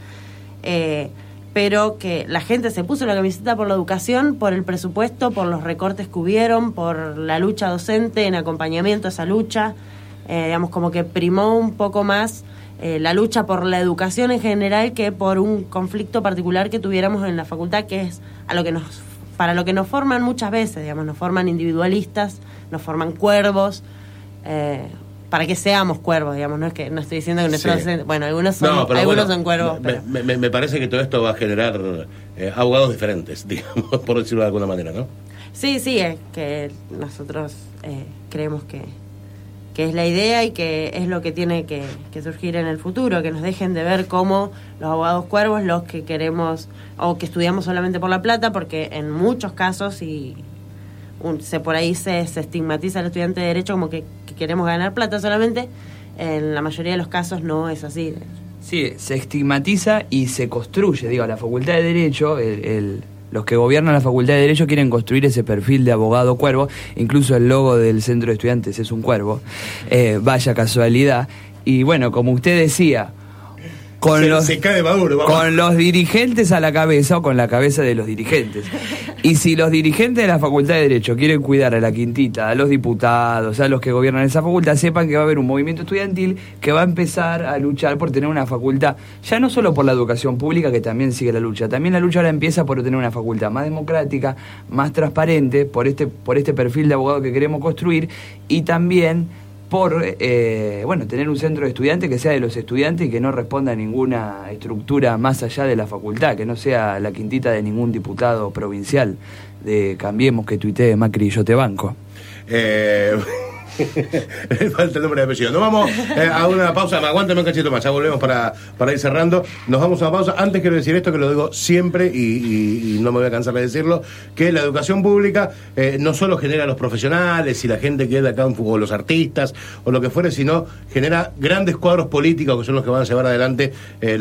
Pero que la gente se puso la camiseta por la educación, por el presupuesto, por los recortes que hubieron, por la lucha docente en acompañamiento a esa lucha. Digamos, como que primó un poco más la lucha por la educación en general que por un conflicto particular que tuviéramos en la facultad, que es para lo que nos forman muchas veces, digamos, nos forman individualistas, nos forman cuervos, para que seamos cuervos, digamos, no estoy diciendo que nosotros, bueno, algunos son cuervos. Pero me parece que todo esto va a generar abogados diferentes, digamos, por decirlo de alguna manera, ¿no? Sí, es que nosotros creemos que es la idea y que es lo que tiene que surgir en el futuro, que nos dejen de ver como los abogados cuervos, los que queremos o que estudiamos solamente por la plata, porque en muchos casos por ahí se estigmatiza al estudiante de Derecho como que queremos ganar plata solamente. En la mayoría de los casos no es así. Sí, se estigmatiza y se construye. Digo, la Facultad de Derecho, los que gobiernan la Facultad de Derecho quieren construir ese perfil de abogado cuervo. Incluso el logo del Centro de Estudiantes es un cuervo. Vaya casualidad. Y bueno, como usted decía, se cae Maduro, con los dirigentes a la cabeza o con la cabeza de los dirigentes. Y si los dirigentes de la Facultad de Derecho quieren cuidar a la quintita, a los diputados, a los que gobiernan esa facultad, sepan que va a haber un movimiento estudiantil que va a empezar a luchar por tener una facultad, ya no solo por la educación pública, que también sigue la lucha, también la lucha ahora empieza por tener una facultad más democrática, más transparente, por este perfil de abogado que queremos construir, y también por tener un centro de estudiantes que sea de los estudiantes y que no responda a ninguna estructura más allá de la facultad, que no sea la quintita de ningún diputado provincial de Cambiemos que tuitee Macri y yo te banco. Falta el nombre de apellido. Nos vamos a una pausa. Aguántame un cachito más, ya volvemos para ir cerrando. Nos vamos a una pausa. Antes quiero decir esto, que lo digo siempre y no me voy a cansar de decirlo, que la educación pública no solo genera a los profesionales y la gente que es de acá, o los artistas o lo que fuere, sino genera grandes cuadros políticos que son los que van a llevar adelante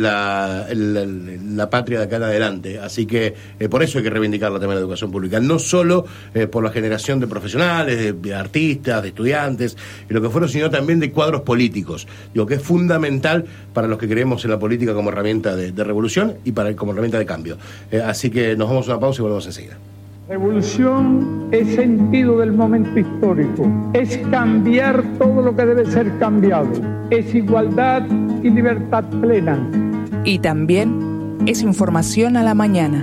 la patria de acá en adelante. Así que por eso hay que reivindicar la tema de la educación pública, no solo por la generación de profesionales, de artistas, de estudiantes y lo que fueron, sino también de cuadros políticos. Digo que es fundamental para los que creemos en la política como herramienta de revolución y como herramienta de cambio. Así que nos vamos a una pausa y volvemos enseguida. Revolución es sentido del momento histórico, es cambiar todo lo que debe ser cambiado, es igualdad y libertad plena. Y también es información a la mañana.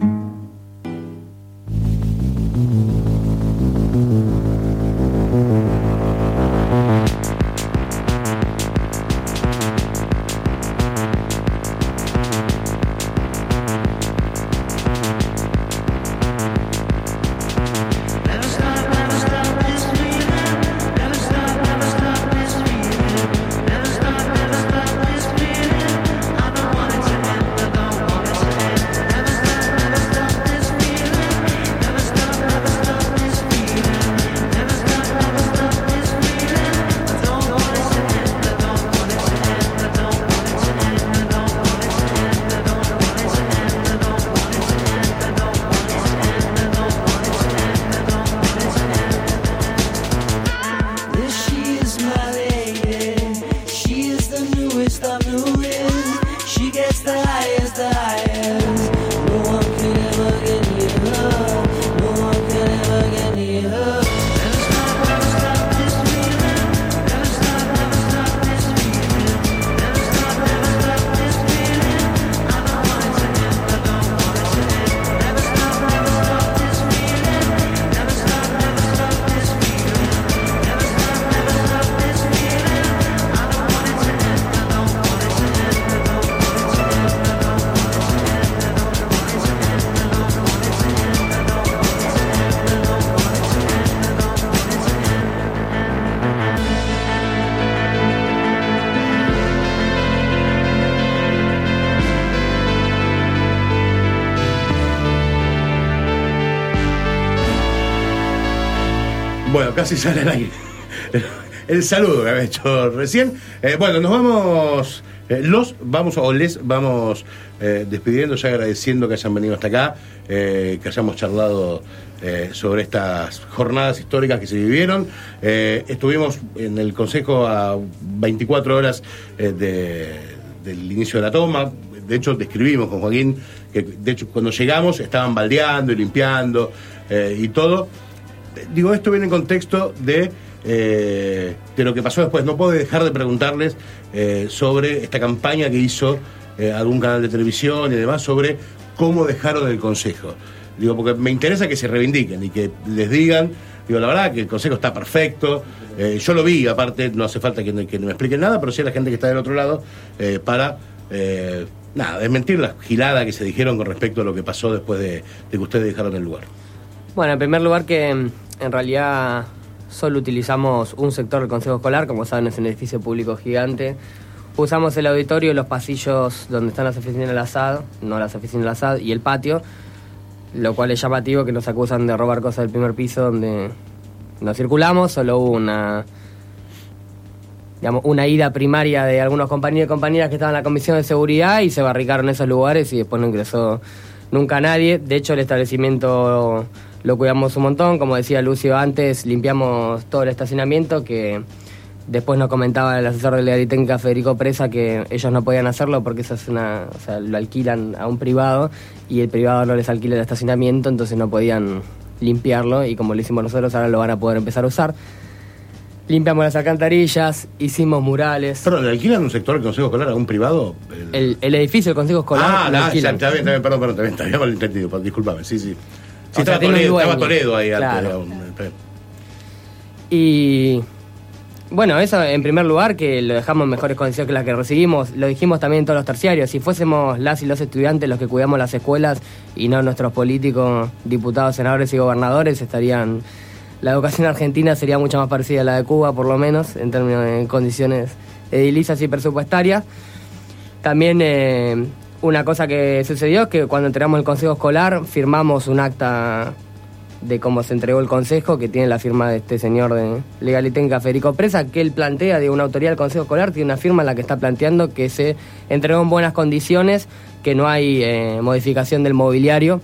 Bueno, casi sale al aire el saludo que había hecho recién. Bueno, nos vamos, les vamos despidiendo, ya agradeciendo que hayan venido hasta acá, que hayamos charlado sobre estas jornadas históricas que se vivieron. Estuvimos en el Consejo a 24 horas del inicio de la toma. De hecho, describimos con Joaquín que, de hecho, cuando llegamos estaban baldeando y limpiando y todo. Digo, esto viene en contexto de lo que pasó después. No puedo dejar de preguntarles sobre esta campaña que hizo algún canal de televisión y demás sobre cómo dejaron el Consejo. Digo, porque me interesa que se reivindiquen y que les digan, digo, la verdad que el Consejo está perfecto. Yo lo vi, aparte, no hace falta que me expliquen nada, pero sí a la gente que está del otro lado para desmentir la gilada que se dijeron con respecto a lo que pasó después de que ustedes dejaron el lugar. Bueno, en primer lugar que en realidad solo utilizamos un sector del Consejo Escolar, como saben es un edificio público gigante. Usamos el auditorio, los pasillos donde están las oficinas del ASAD, no las oficinas del ASAD, y el patio, lo cual es llamativo que nos acusan de robar cosas del primer piso donde no circulamos. Solo hubo una ida primaria de algunos compañeros y compañeras que estaban en la comisión de seguridad y se barricaron esos lugares y después no ingresó nunca nadie. De hecho, el establecimiento lo cuidamos un montón. Como decía Lucio antes, limpiamos todo el estacionamiento, que después nos comentaba el asesor de la técnica Federico Presa que ellos no podían hacerlo porque eso es lo alquilan a un privado y el privado no les alquila el estacionamiento, entonces no podían limpiarlo, y como lo hicimos nosotros ahora lo van a poder empezar a usar. Limpiamos las alcantarillas, hicimos murales. ¿Pero le alquilan un sector del Consejo Escolar a un privado? El edificio del Consejo Escolar lo alquilan. Está bien, perdón, te había malentendido, disculpame, sí. Sí, sea, estaba Toledo ahí. Claro. Y bueno, eso en primer lugar, que lo dejamos en mejores condiciones que las que recibimos. Lo dijimos también en todos los terciarios. Si fuésemos las y los estudiantes los que cuidamos las escuelas y no nuestros políticos, diputados, senadores y gobernadores, estarían la educación argentina sería mucho más parecida a la de Cuba, por lo menos, en términos de condiciones edilicias y presupuestarias. También una cosa que sucedió es que cuando entregamos el consejo escolar firmamos un acta de cómo se entregó el consejo, que tiene la firma de este señor de Legal y Técnica, Federico Presa, que él plantea de una autoridad del consejo escolar, tiene una firma en la que está planteando que se entregó en buenas condiciones, que no hay modificación del mobiliario,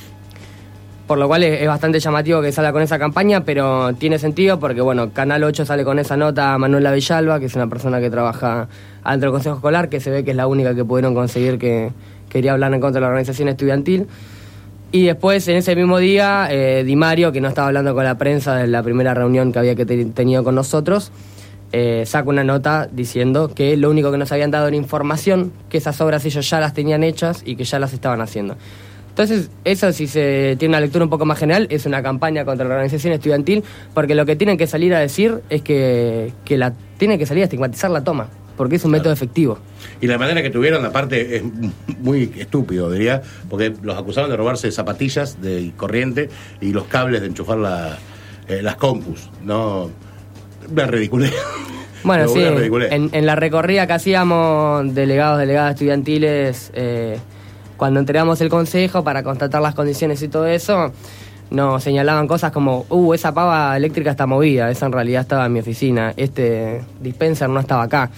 por lo cual es bastante llamativo que salga con esa campaña, pero tiene sentido porque, bueno, Canal 8 sale con esa nota a Manuela Villalba, que es una persona que trabaja dentro del consejo escolar, que se ve que es la única que pudieron conseguir que quería hablar en contra de la organización estudiantil. Y después, en ese mismo día, Di Mario, que no estaba hablando con la prensa de la primera reunión que había tenido con nosotros, saca una nota diciendo que lo único que nos habían dado era información, que esas obras ellos ya las tenían hechas y que ya las estaban haciendo. Entonces, eso, si se tiene una lectura un poco más general, es una campaña contra la organización estudiantil, porque lo que tienen que salir a decir es que tienen que salir a estigmatizar la toma, porque es un método efectivo. Y la manera que tuvieron, aparte, es muy estúpido, diría, porque los acusaban de robarse zapatillas de corriente y los cables de enchufar las compus, ¿no? Una ridiculez. Bueno, sí, en la recorrida que hacíamos, delegadas estudiantiles, cuando entregamos el consejo para constatar las condiciones y todo eso, nos señalaban cosas como, esa pava eléctrica está movida, esa en realidad estaba en mi oficina, este dispenser no estaba acá.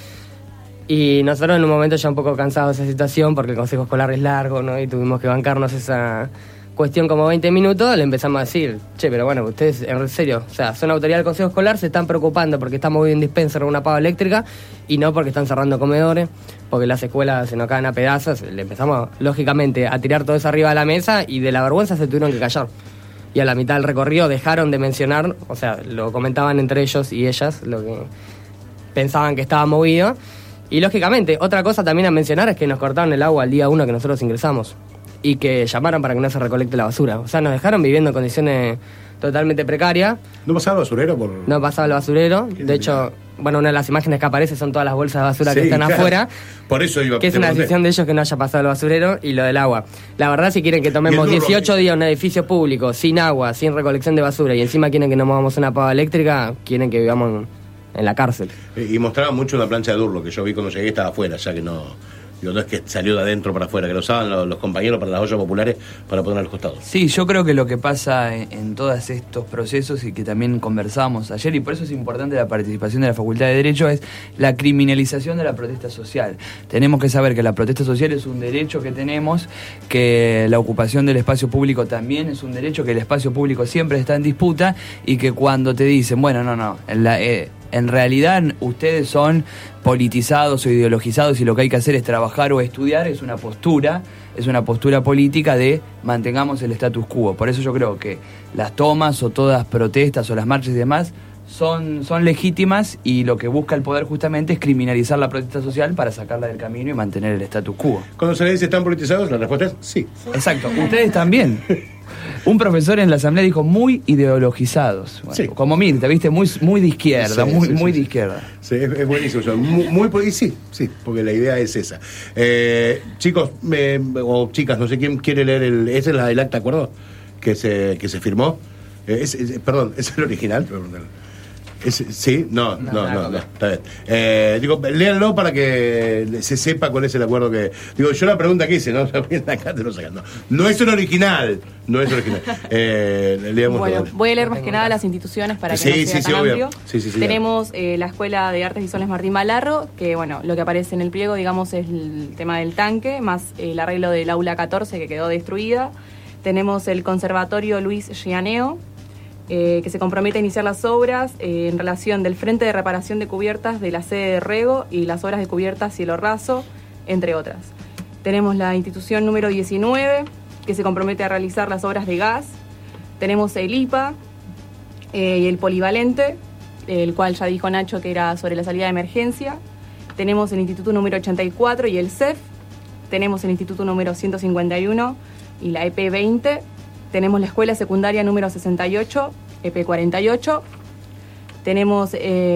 Y nosotros en un momento ya un poco cansados de esa situación, porque el consejo escolar es largo, ¿no? Y tuvimos que bancarnos esa cuestión como 20 minutos, le empezamos a decir, pero bueno, ustedes, en serio, o sea, son autoridad del consejo escolar, se están preocupando porque está movido un dispenser o una pava eléctrica, y no porque están cerrando comedores, porque las escuelas se nos caen a pedazos. Le empezamos, lógicamente, a tirar todo eso arriba de la mesa, y de la vergüenza se tuvieron que callar. Y a la mitad del recorrido dejaron de mencionar, o sea, lo comentaban entre ellos y ellas, lo que pensaban que estaba movido. Y lógicamente, otra cosa también a mencionar es que nos cortaron el agua el día 1 que nosotros ingresamos, y que llamaron para que no se recolecte la basura. O sea, nos dejaron viviendo en condiciones totalmente precarias. ¿No pasaba el basurero? No pasaba el basurero. De hecho, bueno, una de las imágenes que aparece son todas las bolsas de basura que están afuera. Por eso iba a... Que es una decisión de ellos que no haya pasado el basurero, y lo del agua. La verdad, si quieren que tomemos 18 días en un edificio público, sin agua, sin recolección de basura, y encima quieren que nos movamos una pava eléctrica, quieren que vivamos en la cárcel. Y mostraban mucho una plancha de Durlo, que yo vi cuando llegué, estaba afuera, ya que no... No es que salió de adentro para afuera, que lo usaban los compañeros para las ollas populares para poner a los costados. Sí, yo creo que lo que pasa en todos estos procesos, y que también conversamos ayer, y por eso es importante la participación de la Facultad de Derecho, es la criminalización de la protesta social. Tenemos que saber que la protesta social es un derecho que tenemos, que la ocupación del espacio público también es un derecho, que el espacio público siempre está en disputa, y que cuando te dicen, bueno, no, en realidad ustedes son politizados o ideologizados y lo que hay que hacer es trabajar o estudiar, es una postura política de mantengamos el status quo. Por eso yo creo que las tomas o todas protestas o las marchas y demás son legítimas, y lo que busca el poder justamente es criminalizar la protesta social para sacarla del camino y mantener el status quo. Cuando se le dice están politizados, la respuesta es sí. Exacto, ustedes también. Un profesor en la asamblea dijo muy ideologizados. Bueno, sí. Como Mirta, ¿viste? Muy de izquierda, sí, muy de izquierda. Sí, es buenísimo. Sí, porque la idea es esa. Chicos, o chicas, no sé quién quiere leer ese es el acta de acuerdo que se firmó. Perdón, ¿es el original? ¿Sí? No, está bien. Léanlo para que se sepa cuál es el acuerdo que... yo la pregunta que hice, ¿no? Acá te lo sacan. No es el original. Bueno, voy a leer más que nada las instituciones para que no sea tan amplio. Sí, Tenemos la Escuela de Artes Visuales Martín Malarro, que, bueno, lo que aparece en el pliego, digamos, es el tema del tanque, más el arreglo del aula 14 que quedó destruida. Tenemos el Conservatorio Luis Gianeo, que se compromete a iniciar las obras en relación del Frente de Reparación de Cubiertas de la sede de Rego y las obras de cubiertas cielo raso, entre otras. Tenemos la institución número 19, que se compromete a realizar las obras de gas. Tenemos el IPA y el polivalente, el cual ya dijo Nacho que era sobre la salida de emergencia. Tenemos el instituto número 84 y el CEF. Tenemos el instituto número 151 y la EP 20. Tenemos la escuela secundaria número 68, EP 48. Tenemos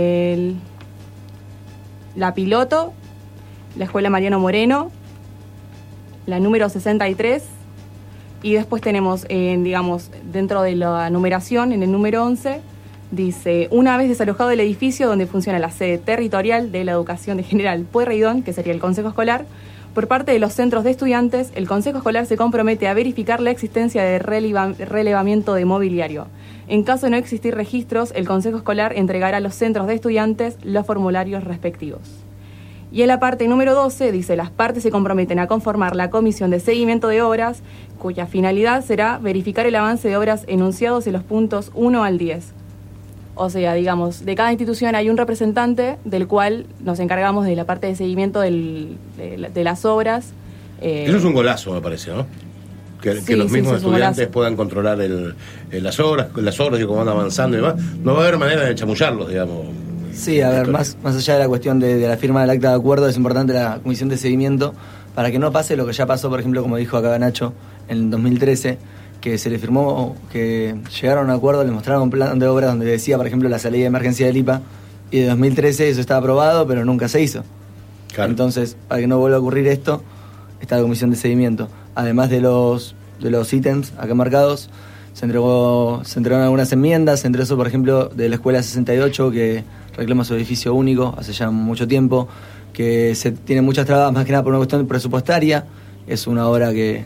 la piloto, la escuela Mariano Moreno, la número 63, Y después tenemos, digamos, dentro de la numeración, en el número 11, dice, una vez desalojado el edificio donde funciona la sede territorial de la educación de General Pueyrredón, que sería el Consejo Escolar, por parte de los centros de estudiantes, el Consejo Escolar se compromete a verificar la existencia de relevamiento de mobiliario. En caso de no existir registros, el Consejo Escolar entregará a los centros de estudiantes los formularios respectivos. Y en la parte número 12 dice, las partes se comprometen a conformar la comisión de seguimiento de obras, cuya finalidad será verificar el avance de obras enunciados en los puntos 1 al 10. O sea, digamos, de cada institución hay un representante del cual nos encargamos de la parte de seguimiento de las obras. Eso es un golazo, me parece, ¿no? Que los mismos estudiantes puedan controlar las obras y cómo van avanzando y demás. No va a haber manera de chamullarlos, digamos. Sí, a ver, más allá de la cuestión de la firma del acta de acuerdo, es importante la comisión de seguimiento para que no pase lo que ya pasó, por ejemplo, como dijo acá Nacho, en 2013, que se le firmó, que llegaron a un acuerdo, le mostraron un plan de obras donde decía, por ejemplo, la salida de emergencia del IPA, y de 2013 eso estaba aprobado, pero nunca se hizo. Claro. Entonces, para que no vuelva a ocurrir esto, está la comisión de seguimiento. Además de los ítems acá marcados, se entregaron algunas enmiendas, entre eso, por ejemplo, de la Escuela 68, que reclama su edificio único hace ya mucho tiempo, que se tiene muchas trabas, más que nada por una cuestión presupuestaria. Es una obra que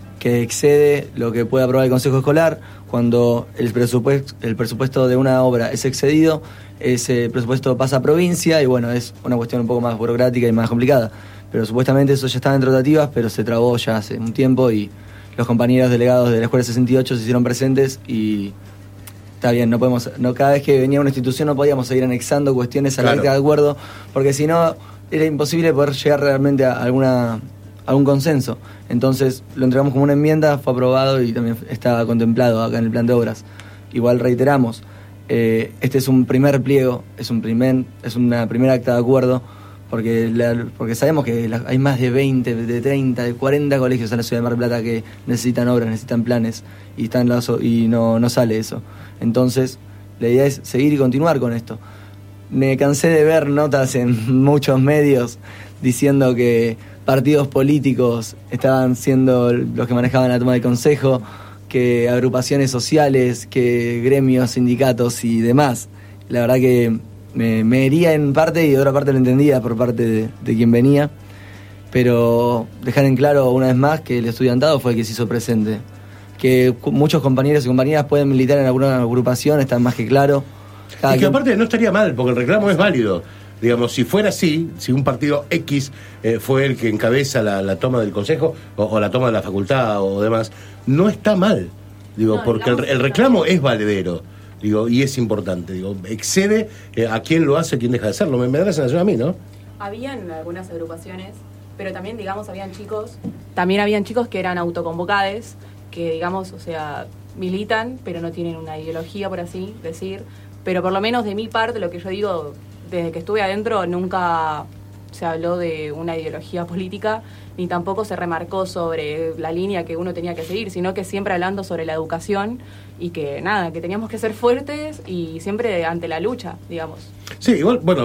excede lo que puede aprobar el Consejo Escolar. Cuando el presupuesto de una obra es excedido, ese presupuesto pasa a provincia y bueno, es una cuestión un poco más burocrática y más complicada. Pero supuestamente eso ya estaba en tratativas, pero se trabó ya hace un tiempo y los compañeros delegados de la Escuela 68 se hicieron presentes y está bien, cada vez que venía una institución no podíamos seguir anexando cuestiones al acta de acuerdo, porque si no era imposible poder llegar realmente a algún consenso. Entonces lo entregamos como una enmienda, fue aprobado y también está contemplado acá en el plan de obras. Igual reiteramos, este es un primer pliego, es una primera acta de acuerdo, porque sabemos que hay más de 20, de 30, de 40 colegios en la ciudad de Mar del Plata que necesitan obras, necesitan planes y no sale eso. Entonces la idea es seguir y continuar con esto. Me cansé de ver notas en muchos medios diciendo que partidos políticos estaban siendo los que manejaban la toma del consejo, que agrupaciones sociales, que gremios, sindicatos y demás. La verdad que me hería en parte y de otra parte lo entendía por parte de quien venía, pero dejar en claro una vez más que el estudiantado fue el que se hizo presente, que muchos compañeros y compañeras pueden militar en alguna agrupación, está más que claro. Y que aparte no estaría mal, porque el reclamo es válido. Digamos, si fuera así, si un partido X fue el que encabeza la toma del consejo o la toma de la facultad o demás, no está mal, porque el reclamo es valedero. Y es importante, excede a quién lo hace, quién deja de hacerlo. Me da la sensación a mí, ¿no? Habían algunas agrupaciones, pero también, digamos, habían chicos que eran autoconvocades, que, digamos, o sea, militan, pero no tienen una ideología, por así decir. Pero por lo menos de mi parte, lo que yo digo, desde que estuve adentro, nunca se habló de una ideología política, ni tampoco se remarcó sobre la línea que uno tenía que seguir, sino que siempre hablando sobre la educación y que que teníamos que ser fuertes y siempre ante la lucha, digamos. Sí, igual, bueno,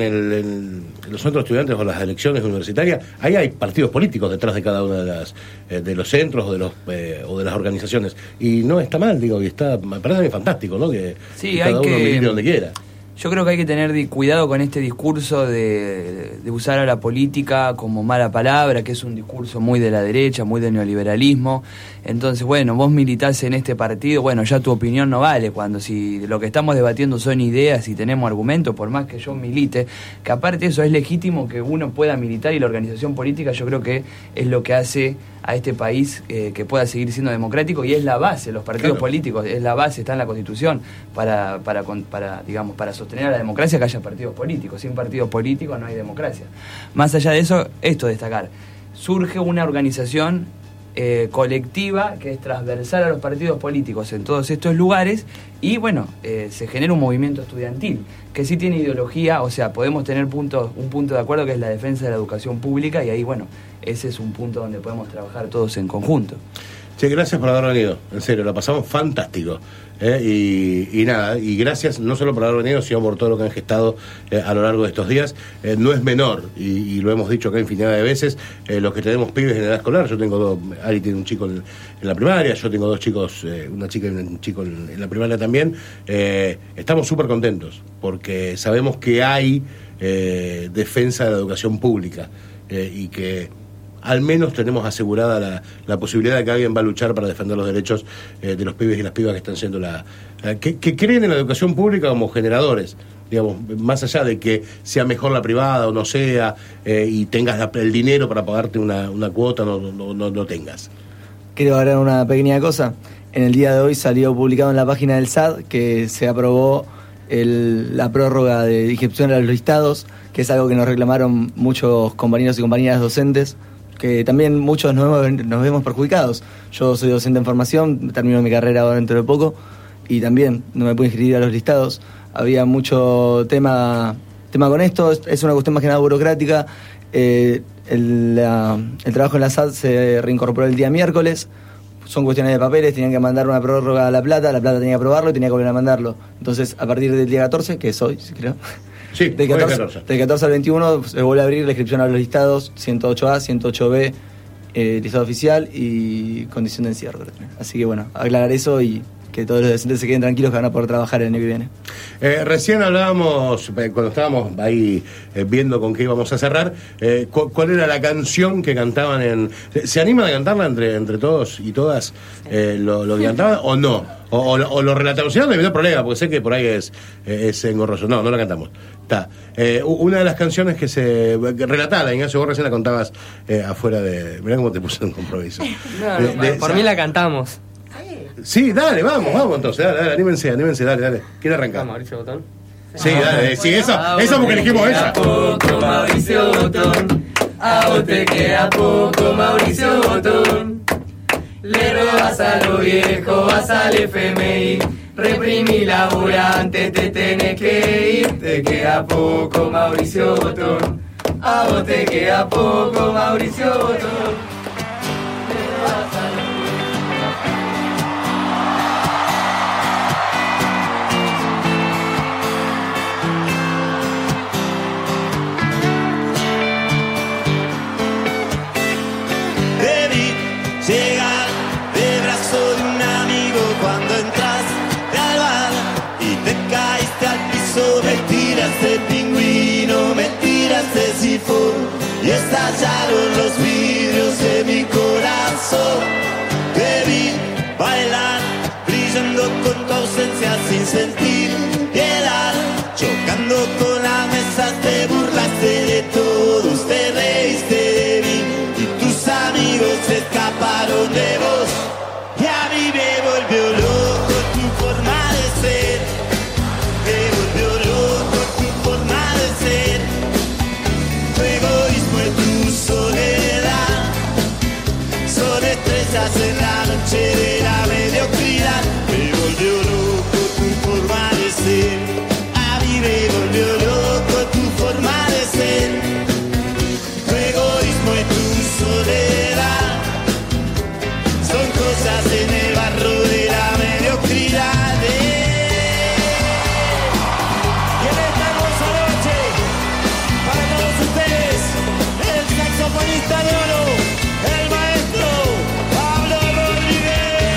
en los centros estudiantes o las elecciones universitarias, ahí hay partidos políticos detrás de cada una de los centros o de las organizaciones, y no está mal, y me parece fantástico, ¿no? Que cada uno milite donde quiera. Yo creo que hay que tener cuidado con este discurso de usar a la política como mala palabra, que es un discurso muy de la derecha, muy del neoliberalismo. Entonces, bueno, vos militás en este partido, bueno, ya tu opinión no vale, cuando si lo que estamos debatiendo son ideas y tenemos argumentos, por más que yo milite, que aparte eso es legítimo que uno pueda militar, y la organización política yo creo que es lo que hace a este país que pueda seguir siendo democrático, y es la base, los partidos políticos, es la base, está en la Constitución, para sostener a la democracia, que haya partidos políticos. Sin partidos políticos no hay democracia. Más allá de eso, esto destacar, surge una organización colectiva que es transversal a los partidos políticos en todos estos lugares, y bueno, se genera un movimiento estudiantil que sí tiene ideología, o sea, podemos tener un punto de acuerdo, que es la defensa de la educación pública, y ahí, bueno, ese es un punto donde podemos trabajar todos en conjunto. Che, gracias por haber venido, en serio, la pasamos fantástico. Y nada, y gracias no solo por haber venido, sino por todo lo que han gestado a lo largo de estos días. No es menor, y lo hemos dicho acá infinidad de veces, los que tenemos pibes en edad escolar. Yo tengo dos, Ari tiene un chico en la primaria, yo tengo dos chicos, una chica y un chico en la primaria también. Estamos súper contentos, porque sabemos que hay defensa de la educación pública, y que al menos tenemos asegurada la posibilidad de que alguien va a luchar para defender los derechos de los pibes y las pibas que están siendo que creen en la educación pública como generadores, digamos, más allá de que sea mejor la privada o no sea, y tengas el dinero para pagarte una cuota, no tengas. Quiero agregar una pequeña cosa. En el día de hoy salió publicado en la página del SAD que se aprobó la prórroga de inscripción a los listados, que es algo que nos reclamaron muchos compañeros y compañeras docentes, que también muchos nos vemos perjudicados. Yo soy docente en formación, termino mi carrera ahora dentro de poco, y también no me pude inscribir a los listados. Había mucho tema con esto, es una cuestión más que nada burocrática. El trabajo en la SAD se reincorporó el día miércoles. Son cuestiones de papeles, tenían que mandar una prórroga a La Plata tenía que aprobarlo y tenía que volver a mandarlo. Entonces, a partir del día 14, que es hoy, creo, sí, del 14 al 21 se vuelve a abrir la inscripción a los listados 108A, 108B, listado oficial y condición de encierro. Así que bueno, aclarar eso y que todos los docentes se queden tranquilos que van a poder trabajar el año que viene. Recién hablábamos, cuando estábamos ahí viendo con qué íbamos a cerrar, ¿cuál era la canción que cantaban ¿Se animan a cantarla entre todos y todas lo que cantaban o no? O lo relatamos, si no, no hay problema, porque sé que por ahí es engorroso. No la cantamos. Está. Una de las canciones que relatala, Ignacio, vos recién la contabas afuera de... Mirá cómo te puse un compromiso. Por mí la cantamos. Sí, dale, vamos entonces, dale, anímense, dale. ¿Quién arranca? Mauricio Botón. Sí, dale, sí, esa porque elegimos esa. Poco, Mauricio Botón, a vos te queda poco, Mauricio Botón. Le robas a lo viejo, vas al FMI, reprimí laburante, te tenés que ir. Te queda poco, Mauricio Botón, a vos te queda poco, Mauricio Botón. Le robas a lo llegar de brazo de un amigo cuando entraste al bar y te caíste al piso, me tiraste pingüino, me tiraste sifón y estallaron los vidrios de mi corazón. Te vi bailar, brillando con tu ausencia sin sentir piedad, chocando con las mesas, te burlaste de todos, te reíste de mí y tus amigos se escaparon de vos. Y a mí me volvió loco tu forma de ser, me volvió loco tu forma de ser, tu egoísmo y tu soledad, son estrellas en la noche de la mediocridad. Me volvió loco tu forma de ser, a mí me volvió loco tu forma de ser, tu egoísmo y tu soledad, son cosas en el barro de la mediocridad. Y en esta hermosa noche, para todos ustedes, el saxofonista de oro, el maestro Pablo Rodríguez.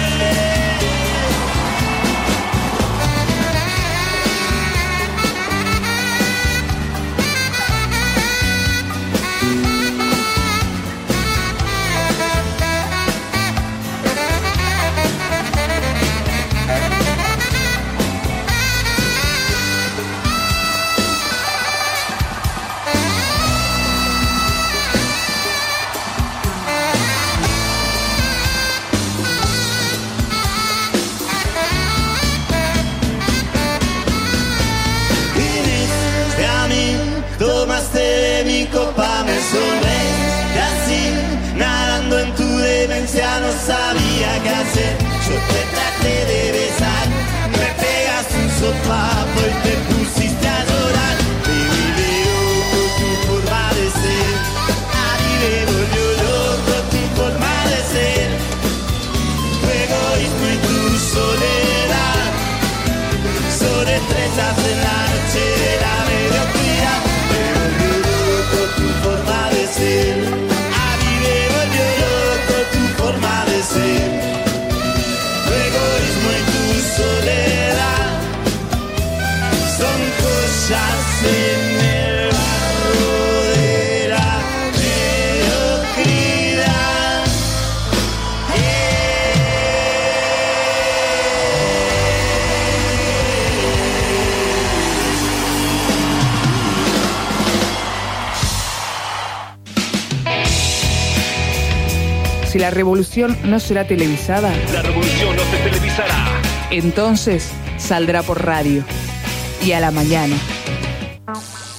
Viniste a mí, tomaste de mi copa, me sonreíste así, nadando en tu demencia, no sabía qué hacer. Yo te traté de besar, me pegaste un sopapo y te pusiste a llorar. Me volvió loco tu forma de ser, a mí me volvió loco tu forma de ser, si la revolución no será televisada, la revolución no se televisará. entonces saldrá por radio y a la mañana.